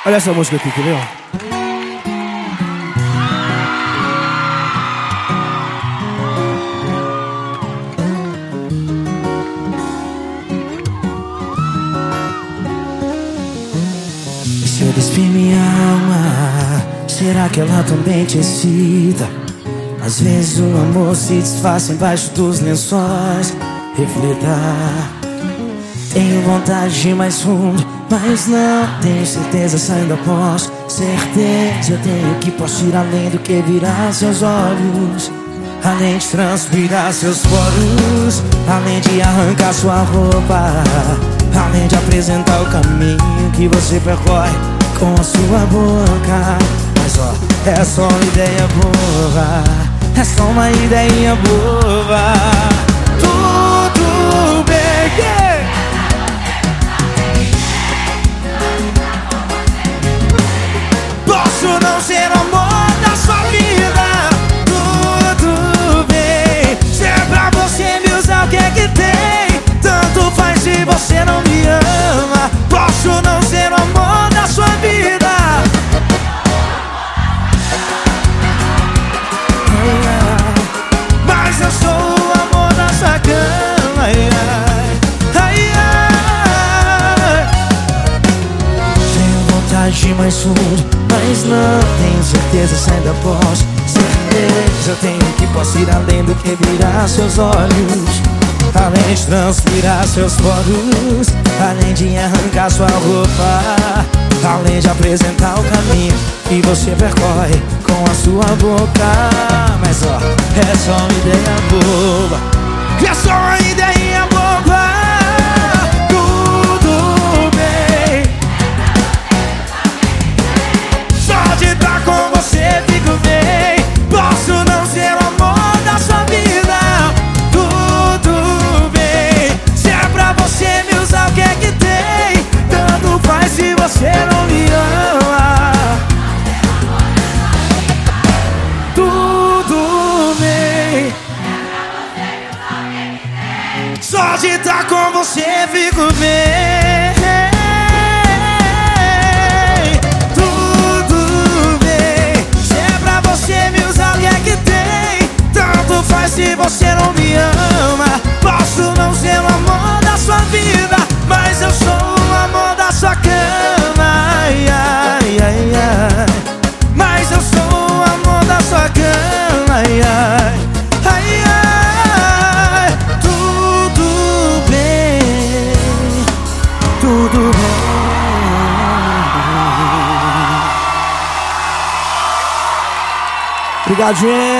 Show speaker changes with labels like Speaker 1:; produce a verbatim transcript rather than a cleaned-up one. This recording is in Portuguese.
Speaker 1: Olha essa música aqui, quer ver?
Speaker 2: E se eu despir minha alma, será que ela também te excita? Às vezes o amor se disfarça embaixo dos lençóis. Reflita. Tenho vontade de ir mais fundo, mas não tenho certeza se ainda posso. Certeza eu tenho que posso ir além do que virar seus olhos, além de transpirar seus poros, além de arrancar sua roupa, além de apresentar o caminho que você percorre com a sua boca. Mas ó, é só uma ideia boba, é só uma ideia boba. Tudo bem, yeah. Posso não ser o amor da sua vida, tudo bem. Se é pra você me usar, o que é que tem? Tanto faz se você não me ama. Posso não ser o amor da sua vida, mas eu sou o amor da sua cama. Ai, ai, ai. Tenho vontade de ir mais fundo, mas não tenho certeza se ainda posso. Certeza eu tenho que posso ir além do que virar seus olhos, além de transpirar seus poros, além de arrancar sua roupa, além de apresentar o caminho que você percorre com a sua boca. Mas ó, é só uma ideia boba, é só uma ideia boba. Tudo bem, só de estar com você fico bem. Posso não ser o amor da sua vida, tudo bem. Se é pra você me usar, o que é que tem? Tanto faz se você não me ama. Tudo bem, só de estar com você fico bem. Tudo bem, se é pra você me usar, o que é que tem? Tanto faz se você não me ama. Posso não ser o amor da sua vida, mas eu sou o amor da sua cama. Ai, ai, ai, ai. Mas eu sou o amor da sua cama. Ai, ai, ai, ai. Tudo bem, tudo bem.
Speaker 1: Obrigado, gente.